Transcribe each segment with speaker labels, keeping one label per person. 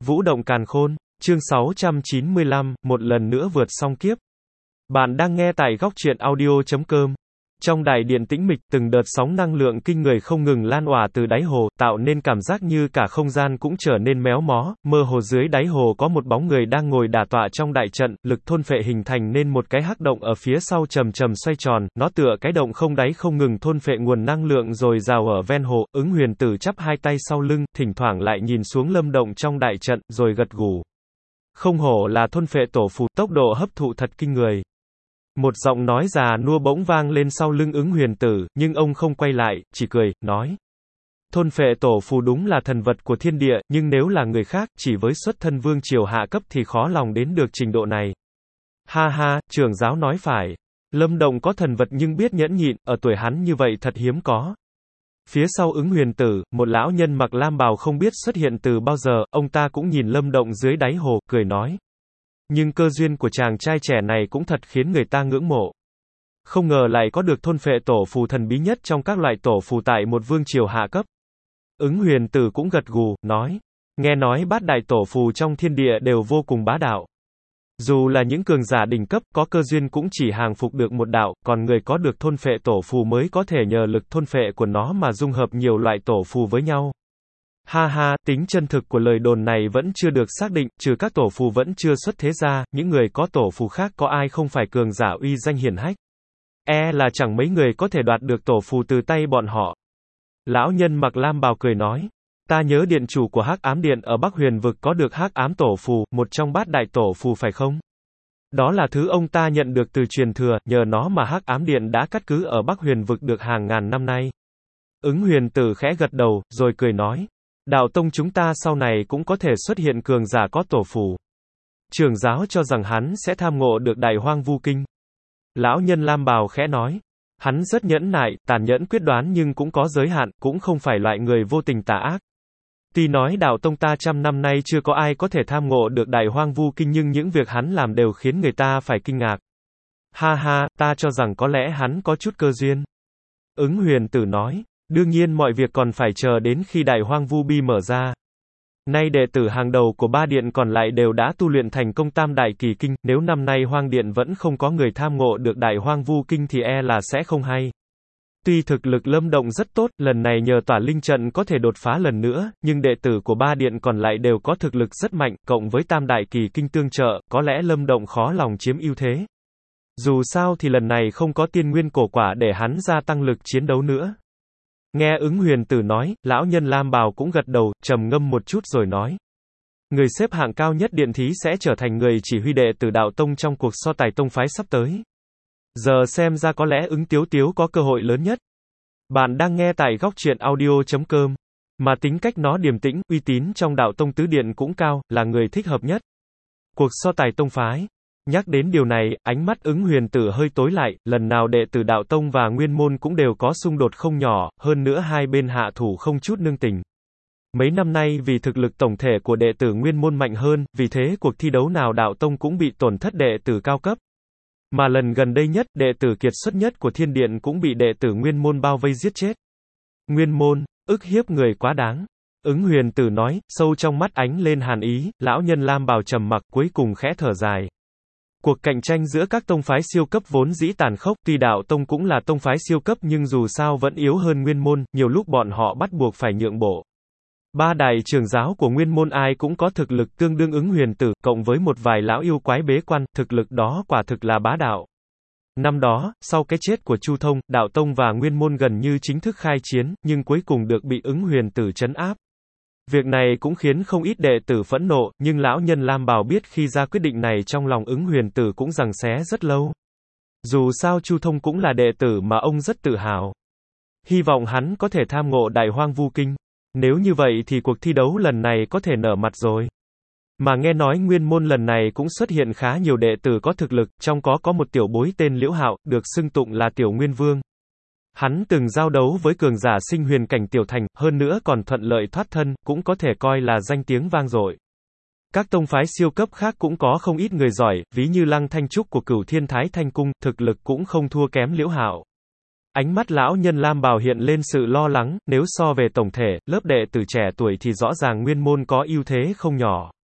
Speaker 1: Vũ động càn khôn, chương 695, một lần nữa vượt song kiếp. Bạn đang nghe tại góc truyện audio.com. Trong đại điện tĩnh mịch, từng đợt sóng năng lượng kinh người không ngừng lan òa từ đáy hồ, tạo nên cảm giác như cả không gian cũng trở nên méo mó, mơ hồ dưới đáy hồ có một bóng người đang ngồi đả tọa trong đại trận, lực thôn phệ hình thành nên một cái hắc động ở phía sau chầm chầm xoay tròn, nó tựa cái động không đáy không ngừng thôn phệ nguồn năng lượng dồi dào ở ven hồ. Ứng Huyền Tử chắp hai tay sau lưng, thỉnh thoảng lại nhìn xuống lâm động trong đại trận, rồi gật gù. Không hổ là thôn phệ tổ phù, tốc độ hấp thụ thật kinh người. Một giọng nói già nua bỗng vang lên sau lưng Ứng Huyền Tử, nhưng ông không quay lại, chỉ cười, nói. Thôn phệ tổ phù đúng là thần vật của thiên địa, nhưng nếu là người khác, chỉ với xuất thân vương triều hạ cấp thì khó lòng đến được trình độ này. Ha ha, trưởng giáo nói phải. Lâm Động có thần vật nhưng biết nhẫn nhịn, ở tuổi hắn như vậy thật hiếm có. Phía sau Ứng Huyền Tử, một lão nhân mặc lam bào không biết xuất hiện từ bao giờ, ông ta cũng nhìn Lâm Động dưới đáy hồ, cười nói. Nhưng cơ duyên của chàng trai trẻ này cũng thật khiến người ta ngưỡng mộ. Không ngờ lại có được thôn phệ tổ phù thần bí nhất trong các loại tổ phù tại một vương triều hạ cấp. Ứng Huyền Tử cũng gật gù, nói. Nghe nói bát đại tổ phù trong thiên địa đều vô cùng bá đạo. Dù là những cường giả đỉnh cấp có cơ duyên cũng chỉ hàng phục được một đạo, còn người có được thôn phệ tổ phù mới có thể nhờ lực thôn phệ của nó mà dung hợp nhiều loại tổ phù với nhau. Ha ha, tính chân thực của lời đồn này vẫn chưa được xác định, trừ các tổ phù vẫn chưa xuất thế ra, những người có tổ phù khác có ai không phải cường giả uy danh hiển hách. Là chẳng mấy người có thể đoạt được tổ phù từ tay bọn họ. Lão nhân mặc lam bào cười nói. Ta nhớ điện chủ của Hắc Ám Điện ở Bắc Huyền Vực có được Hắc Ám Tổ Phù, một trong bát đại tổ phù phải không? Đó là thứ ông ta nhận được từ truyền thừa, nhờ nó mà Hắc Ám Điện đã cắt cứ ở Bắc Huyền Vực được hàng ngàn năm nay. Ứng Huyền Tử khẽ gật đầu, rồi cười nói. Đạo tông chúng ta sau này cũng có thể xuất hiện cường giả có tổ phù. Trưởng giáo cho rằng hắn sẽ tham ngộ được Đại Hoang Vu Kinh. Lão nhân lam bào khẽ nói. Hắn rất nhẫn nại, tàn nhẫn quyết đoán nhưng cũng có giới hạn, cũng không phải loại người vô tình tà ác. Tuy nói đạo tông ta trăm năm nay chưa có ai có thể tham ngộ được Đại Hoang Vu Kinh nhưng những việc hắn làm đều khiến người ta phải kinh ngạc. Ha ha, ta cho rằng có lẽ hắn có chút cơ duyên. Ứng Huyền Tử nói, đương nhiên mọi việc còn phải chờ đến khi Đại Hoang Vu Bi mở ra. Nay đệ tử hàng đầu của ba điện còn lại đều đã tu luyện thành công Tam Đại Kỳ Kinh, nếu năm nay Hoang Điện vẫn không có người tham ngộ được Đại Hoang Vu Kinh thì là sẽ không hay. Tuy thực lực Lâm Động rất tốt, lần này nhờ tỏa linh trận có thể đột phá lần nữa, nhưng đệ tử của ba điện còn lại đều có thực lực rất mạnh, cộng với Tam Đại Kỳ Kinh tương trợ, có lẽ Lâm Động khó lòng chiếm ưu thế. Dù sao thì lần này không có tiên nguyên cổ quả để hắn gia tăng lực chiến đấu nữa. Nghe Ứng Huyền Tử nói, lão nhân lam bào cũng gật đầu, trầm ngâm một chút rồi nói. Người xếp hạng cao nhất điện thí sẽ trở thành người chỉ huy đệ tử đạo tông trong cuộc so tài tông phái sắp tới. Giờ xem ra có lẽ Ứng Tiếu Tiếu có cơ hội lớn nhất. Bạn đang nghe tại góc truyện audio.com. Mà tính cách nó điềm tĩnh, uy tín trong đạo tông tứ điện cũng cao, là người thích hợp nhất. Cuộc so tài tông phái. Nhắc đến điều này, ánh mắt Ứng Huyền Tử hơi tối lại, lần nào đệ tử đạo tông và nguyên môn cũng đều có xung đột không nhỏ, hơn nữa hai bên hạ thủ không chút nương tình. Mấy năm nay vì thực lực tổng thể của đệ tử nguyên môn mạnh hơn, vì thế cuộc thi đấu nào đạo tông cũng bị tổn thất đệ tử cao cấp. Mà lần gần đây nhất, đệ tử kiệt xuất nhất của thiên điện cũng bị đệ tử nguyên môn bao vây giết chết. Nguyên môn, ức hiếp người quá đáng. Ứng Huyền Tử nói, sâu trong mắt ánh lên hàn ý, lão nhân lam bào trầm mặc cuối cùng khẽ thở dài. Cuộc cạnh tranh giữa các tông phái siêu cấp vốn dĩ tàn khốc, tuy đạo tông cũng là tông phái siêu cấp nhưng dù sao vẫn yếu hơn nguyên môn, nhiều lúc bọn họ bắt buộc phải nhượng bộ. Ba đại trưởng giáo của nguyên môn ai cũng có thực lực tương đương Ứng Huyền Tử, cộng với một vài lão yêu quái bế quan, thực lực đó quả thực là bá đạo. Năm đó, sau cái chết của Chu Thông, đạo tông và nguyên môn gần như chính thức khai chiến, nhưng cuối cùng được bị Ứng Huyền Tử trấn áp. Việc này cũng khiến không ít đệ tử phẫn nộ, nhưng lão nhân lam bào biết khi ra quyết định này trong lòng Ứng Huyền Tử cũng giằng xé rất lâu. Dù sao Chu Thông cũng là đệ tử mà ông rất tự hào. Hy vọng hắn có thể tham ngộ Đại Hoang Vu Kinh. Nếu như vậy thì cuộc thi đấu lần này có thể nở mặt rồi. Mà nghe nói nguyên môn lần này cũng xuất hiện khá nhiều đệ tử có thực lực, trong có một tiểu bối tên Liễu Hạo, được xưng tụng là Tiểu Nguyên Vương. Hắn từng giao đấu với cường giả sinh huyền cảnh tiểu thành, hơn nữa còn thuận lợi thoát thân, cũng có thể coi là danh tiếng vang dội. Các tông phái siêu cấp khác cũng có không ít người giỏi, ví như Lăng Thanh Trúc của Cửu Thiên Thái Thanh Cung, thực lực cũng không thua kém Liễu Hạo. Ánh mắt lão nhân lam bào hiện lên sự lo lắng, nếu so về tổng thể, lớp đệ tử trẻ tuổi thì rõ ràng nguyên môn có ưu thế không nhỏ.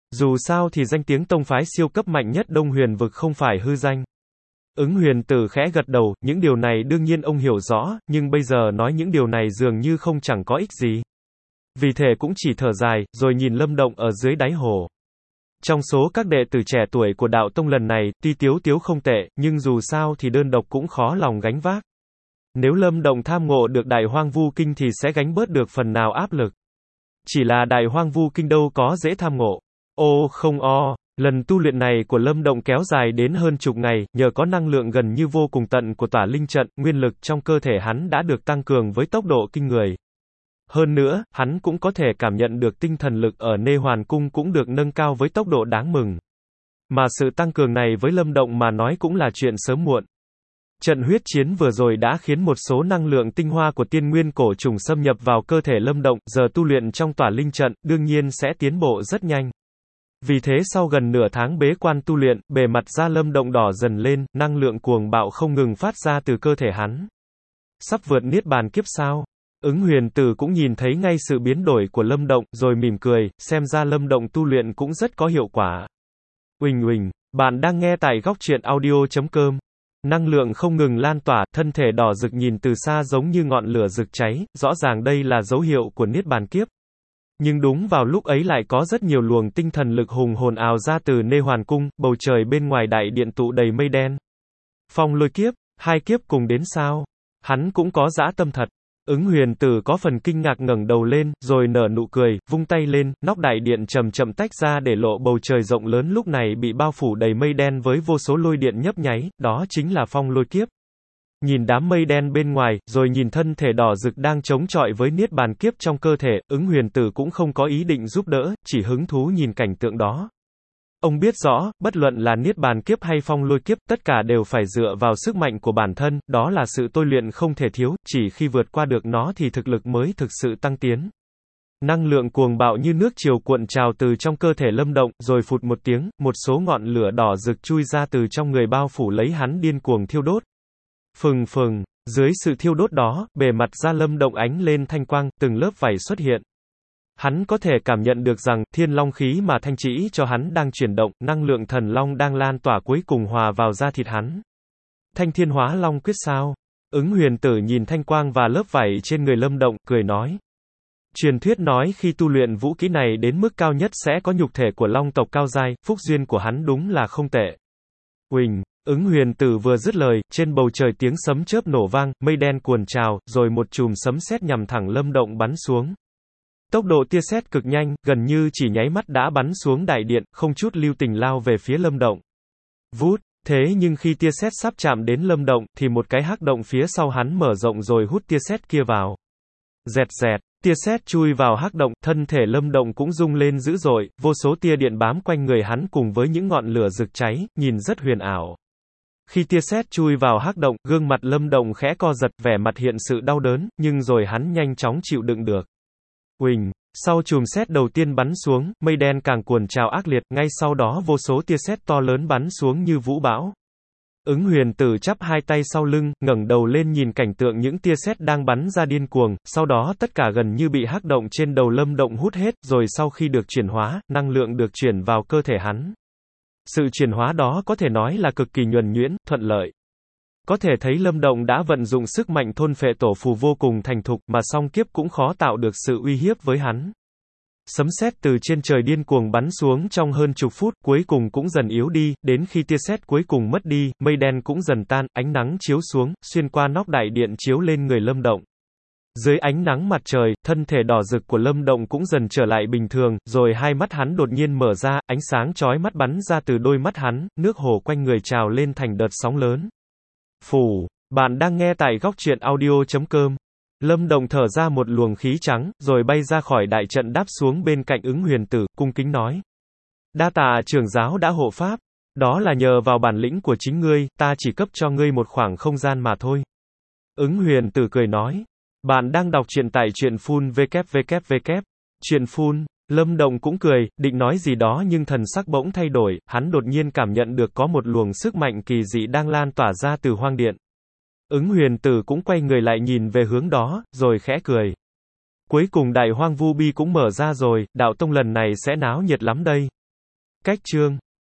Speaker 1: Dù sao thì danh tiếng tông phái siêu cấp mạnh nhất Đông Huyền vực không phải hư danh. Ứng Huyền Tử khẽ gật đầu, những điều này đương nhiên ông hiểu rõ, nhưng bây giờ nói những điều này dường như không chẳng có ích gì. Vì thế cũng chỉ thở dài, rồi nhìn Lâm Động ở dưới đáy hồ. Trong số các đệ tử trẻ tuổi của đạo tông lần này, tuy Tiếu Tiếu không tệ, nhưng dù sao thì đơn độc cũng khó lòng gánh vác. Nếu Lâm Động tham ngộ được Đại Hoang Vu Kinh thì sẽ gánh bớt được phần nào áp lực. Chỉ là Đại Hoang Vu Kinh đâu có dễ tham ngộ. Ô không o, lần tu luyện này của Lâm Động kéo dài đến hơn chục ngày, nhờ có năng lượng gần như vô cùng tận của tỏa linh trận, nguyên lực trong cơ thể hắn đã được tăng cường với tốc độ kinh người. Hơn nữa, hắn cũng có thể cảm nhận được tinh thần lực ở Nê Hoàn Cung cũng được nâng cao với tốc độ đáng mừng. Mà sự tăng cường này với Lâm Động mà nói cũng là chuyện sớm muộn. Trận huyết chiến vừa rồi đã khiến một số năng lượng tinh hoa của tiên nguyên cổ trùng xâm nhập vào cơ thể Lâm Động, giờ tu luyện trong tỏa linh trận, đương nhiên sẽ tiến bộ rất nhanh. Vì thế sau gần nửa tháng bế quan tu luyện, bề mặt da Lâm Động đỏ dần lên, năng lượng cuồng bạo không ngừng phát ra từ cơ thể hắn. Sắp vượt niết bàn kiếp sao? Ứng Huyền Tử cũng nhìn thấy ngay sự biến đổi của Lâm Động, rồi mỉm cười, xem ra Lâm Động tu luyện cũng rất có hiệu quả. Uỳnh, bạn đang nghe tại góc truyện audio.com. Năng lượng không ngừng lan tỏa, thân thể đỏ rực nhìn từ xa giống như ngọn lửa rực cháy, rõ ràng đây là dấu hiệu của niết bàn kiếp. Nhưng đúng vào lúc ấy lại có rất nhiều luồng tinh thần lực hùng hồn ào ra từ Nê Hoàn Cung, bầu trời bên ngoài đại điện tụ đầy mây đen. Phong lôi kiếp, hai kiếp cùng đến sao? Hắn cũng có dã tâm thật. Ứng Huyền Tử có phần kinh ngạc ngẩng đầu lên, rồi nở nụ cười, vung tay lên, nóc đại điện chậm chậm tách ra để lộ bầu trời rộng lớn lúc này bị bao phủ đầy mây đen với vô số lôi điện nhấp nháy, đó chính là phong lôi kiếp. Nhìn đám mây đen bên ngoài, rồi nhìn thân thể đỏ rực đang chống chọi với niết bàn kiếp trong cơ thể, Ứng Huyền Tử cũng không có ý định giúp đỡ, chỉ hứng thú nhìn cảnh tượng đó. Ông biết rõ, bất luận là niết bàn kiếp hay phong lôi kiếp, tất cả đều phải dựa vào sức mạnh của bản thân, đó là sự tôi luyện không thể thiếu, chỉ khi vượt qua được nó thì thực lực mới thực sự tăng tiến. Năng lượng cuồng bạo như nước triều cuộn trào từ trong cơ thể Lâm Động, rồi phụt một tiếng, một số ngọn lửa đỏ rực chui ra từ trong người bao phủ lấy hắn điên cuồng thiêu đốt. Phừng phừng, dưới sự thiêu đốt đó, bề mặt da Lâm Động ánh lên thanh quang, từng lớp vảy xuất hiện. Hắn có thể cảm nhận được rằng, thiên long khí mà thanh chỉ cho hắn đang chuyển động, năng lượng thần long đang lan tỏa cuối cùng hòa vào da thịt hắn. Thanh thiên hóa long quyết sao? Ứng Huyền Tử nhìn thanh quang và lớp vảy trên người Lâm Động, cười nói. Truyền thuyết nói khi tu luyện vũ kỹ này đến mức cao nhất sẽ có nhục thể của long tộc cao giai, phúc duyên của hắn đúng là không tệ. Uỳnh, Ứng Huyền Tử vừa dứt lời, trên bầu trời tiếng sấm chớp nổ vang, mây đen cuồn trào, rồi một chùm sấm sét nhằm thẳng Lâm Động bắn xuống. Tốc độ tia sét cực nhanh, gần như chỉ nháy mắt đã bắn xuống đại điện, không chút lưu tình lao về phía Lâm Động. Vút, thế nhưng khi tia sét sắp chạm đến Lâm Động, thì một cái hắc động phía sau hắn mở rộng rồi hút tia sét kia vào. Rẹt rẹt, tia sét chui vào hắc động, thân thể Lâm Động cũng rung lên dữ dội, vô số tia điện bám quanh người hắn cùng với những ngọn lửa rực cháy, nhìn rất huyền ảo. Khi tia sét chui vào hắc động, gương mặt Lâm Động khẽ co giật, vẻ mặt hiện sự đau đớn, nhưng rồi hắn nhanh chóng chịu đựng được. Uỳnh, sau chùm sét đầu tiên bắn xuống, mây đen càng cuồn trào ác liệt, ngay sau đó vô số tia sét to lớn bắn xuống như vũ bão. Ứng Huyền Tử chắp hai tay sau lưng, ngẩng đầu lên nhìn cảnh tượng những tia sét đang bắn ra điên cuồng, sau đó tất cả gần như bị hắc động trên đầu Lâm Động hút hết, rồi sau khi được chuyển hóa, năng lượng được chuyển vào cơ thể hắn. Sự chuyển hóa đó có thể nói là cực kỳ nhuần nhuyễn, thuận lợi. Có thể thấy Lâm Động đã vận dụng sức mạnh thôn phệ tổ phù vô cùng thành thục, mà song kiếp cũng khó tạo được sự uy hiếp với hắn. Sấm sét từ trên trời điên cuồng bắn xuống trong hơn chục phút, cuối cùng cũng dần yếu đi, đến khi tia sét cuối cùng mất đi, mây đen cũng dần tan, ánh nắng chiếu xuống, xuyên qua nóc đại điện chiếu lên người Lâm Động. Dưới ánh nắng mặt trời, thân thể đỏ rực của Lâm Động cũng dần trở lại bình thường, rồi hai mắt hắn đột nhiên mở ra, ánh sáng chói mắt bắn ra từ đôi mắt hắn, nước hồ quanh người trào lên thành đợt sóng lớn. Phù, bạn đang nghe tại góc truyện audio.com. Lâm Động thở ra một luồng khí trắng, rồi bay ra khỏi đại trận đáp xuống bên cạnh Ứng Huyền Tử, cung kính nói. Đa tạ trưởng giáo đã hộ pháp. Đó là nhờ vào bản lĩnh của chính ngươi, ta chỉ cấp cho ngươi một khoảng không gian mà thôi. Ứng Huyền Tử cười nói. Bạn đang đọc truyện tại truyện full www. Truyện full. Lâm Động cũng cười, định nói gì đó nhưng thần sắc bỗng thay đổi, hắn đột nhiên cảm nhận được có một luồng sức mạnh kỳ dị đang lan tỏa ra từ hoang điện. Ứng Huyền Tử cũng quay người lại nhìn về hướng đó, rồi khẽ cười. Cuối cùng Đại Hoang Vu Bi cũng mở ra rồi, đạo tông lần này sẽ náo nhiệt lắm đây. Cách chương